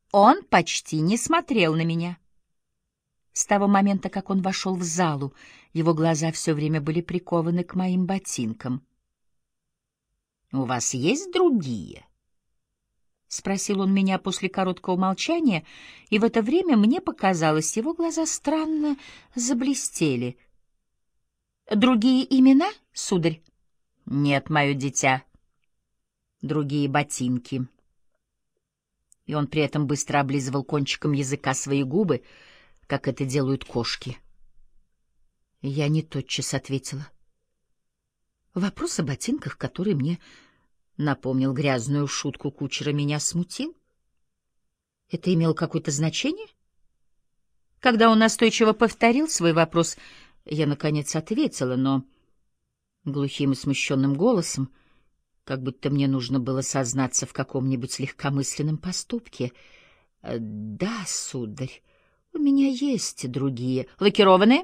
Он почти не смотрел на меня. С того момента, как он вошел в залу, его глаза все время были прикованы к моим ботинкам. «У вас есть другие?» — спросил он меня после короткого молчания, и в это время мне показалось, его глаза странно заблестели. «Другие имена, сударь?» «Нет, мое дитя. Другие ботинки». И он при этом быстро облизывал кончиком языка свои губы, как это делают кошки. Я не тотчас ответила. Вопрос о ботинках, который мне напомнил грязную шутку кучера, меня смутил. Это имело какое-то значение? Когда он настойчиво повторил свой вопрос, я, наконец, ответила, но глухим и смущенным голосом, как будто мне нужно было сознаться в каком-нибудь легкомысленном поступке. «Да, сударь, у меня есть другие. Лакированные?»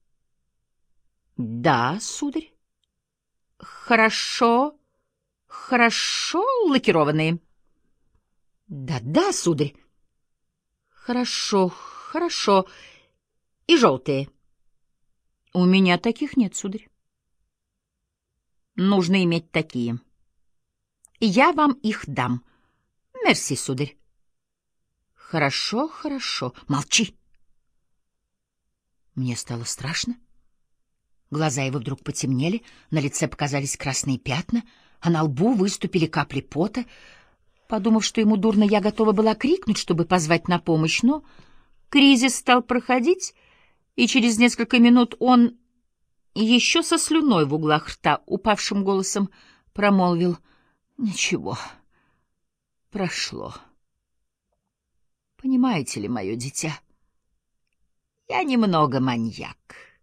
«Да, сударь». «Хорошо, хорошо лакированные?» «Да, сударь». «Хорошо, хорошо. И желтые?» «У меня таких нет, сударь». «Нужно иметь такие. Я вам их дам. Мерси, сударь». «Хорошо, хорошо. Молчи». Мне стало страшно. Глаза его вдруг потемнели, на лице показались красные пятна, а на лбу выступили капли пота. Подумав, что ему дурно, я готова была крикнуть, чтобы позвать на помощь, но кризис стал проходить, и через несколько минут он, еще со слюной в углах рта, упавшим голосом промолвил: «Ничего, прошло. Понимаете ли, мое дитя, я немного маньяк.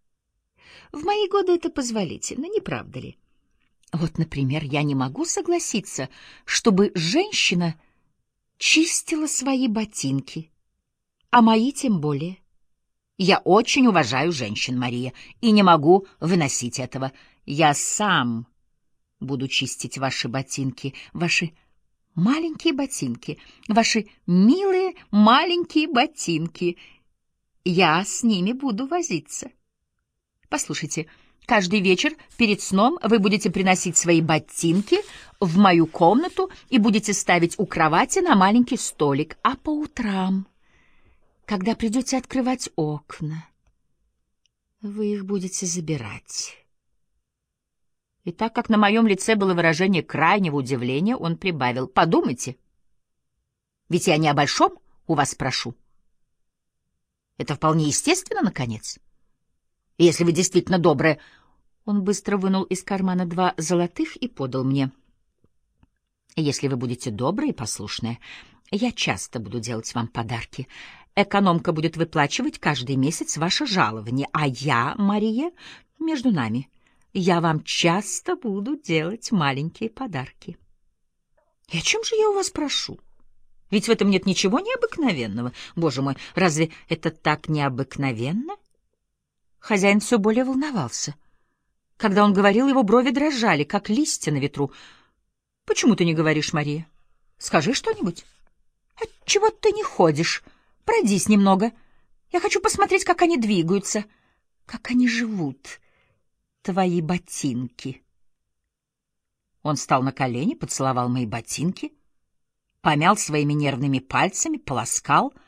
В мои годы это позволительно, не правда ли? Вот, например, я не могу согласиться, чтобы женщина чистила свои ботинки, а мои тем более. Я очень уважаю женщин, Мария, и не могу выносить этого. Я сам буду чистить ваши ботинки, ваши маленькие ботинки, ваши милые маленькие ботинки. Я с ними буду возиться. Послушайте, каждый вечер перед сном вы будете приносить свои ботинки в мою комнату и будете ставить у кровати на маленький столик, а по утрам, когда придете открывать окна, вы их будете забирать». И так как на моем лице было выражение крайнего удивления, он прибавил: «Подумайте, ведь я не о большом у вас прошу. Это вполне естественно, наконец. И если вы действительно добрая...» Он быстро вынул из кармана 2 золотых и подал мне. «Если вы будете добрая и послушная, я часто буду делать вам подарки. Экономка будет выплачивать каждый месяц ваше жалование, а я, Мария, между нами, я вам часто буду делать маленькие подарки». «И о чем же я у вас прошу? Ведь в этом нет ничего необыкновенного. Боже мой, разве это так необыкновенно?» Хозяин все более волновался. Когда он говорил, его брови дрожали, как листья на ветру. «Почему ты не говоришь, Мария? Скажи что-нибудь». «Отчего ты не ходишь? Пройдись немного. Я хочу посмотреть, как они двигаются, как они живут, твои ботинки». Он встал на колени, поцеловал мои ботинки, помял своими нервными пальцами, полоскал,